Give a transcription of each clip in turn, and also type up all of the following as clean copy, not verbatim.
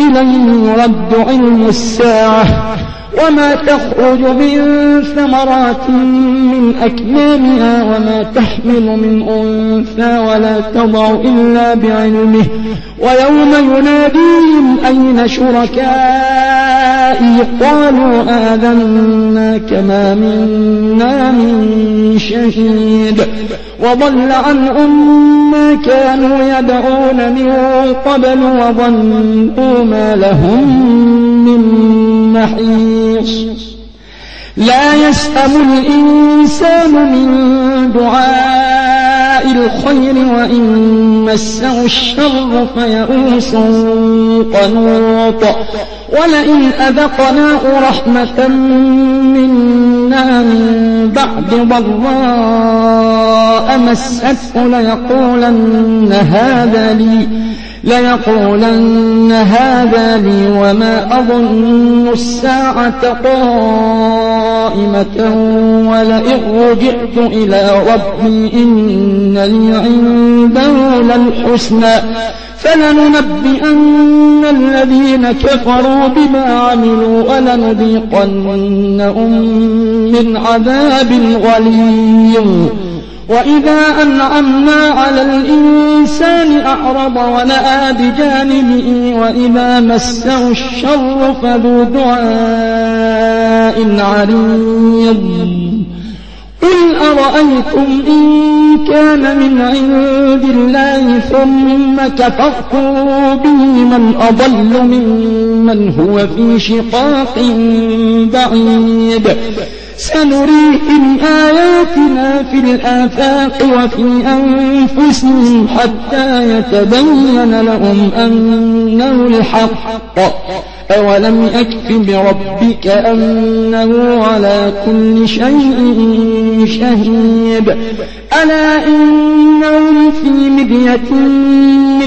إليه يرد علم الساعة وما تخرج من ثمرات من أكمامها وما تحمل من أنثى ولا تضع إلا بعلمه ويوم يناديهم أين شركائي قالوا آذناك ما منا من شهيد وضل عنهم ما كانوا يدعون من قبل وظنوا ما لهم من محيص لا يسأم الإنسان من دعاء الخير وإن مسه الشر فيئوس قنوط ولئن أذقناه رحمة منا من بعد ضراء مسته ليقولن هذا لي وما أظن الساعة قائمة ولئن رجعت إلى ربي إن لي عنده للحسنى فلننبئن الذين كفروا بما عملوا ولنذيقنهم من عذاب غليظ وإذا أنعمنا على الإنسان أعرض ونأى بجانبه وإذا مسه الشر فذو دعاء عريض قل أرأيتم إن كان من عند الله ثم كفرتم به من أضل ممن هو في شقاق بعيد سنريهم آياتنا في الآفاق وفي أنفسهم حتى يتبين لهم أنه الحق أولم يكف بربك أنه على كل شيء شهيد ألا إنهم في مدية من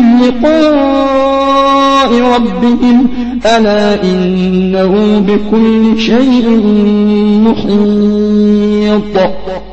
لقاء ربهم ألا إنه بكل شيء محيط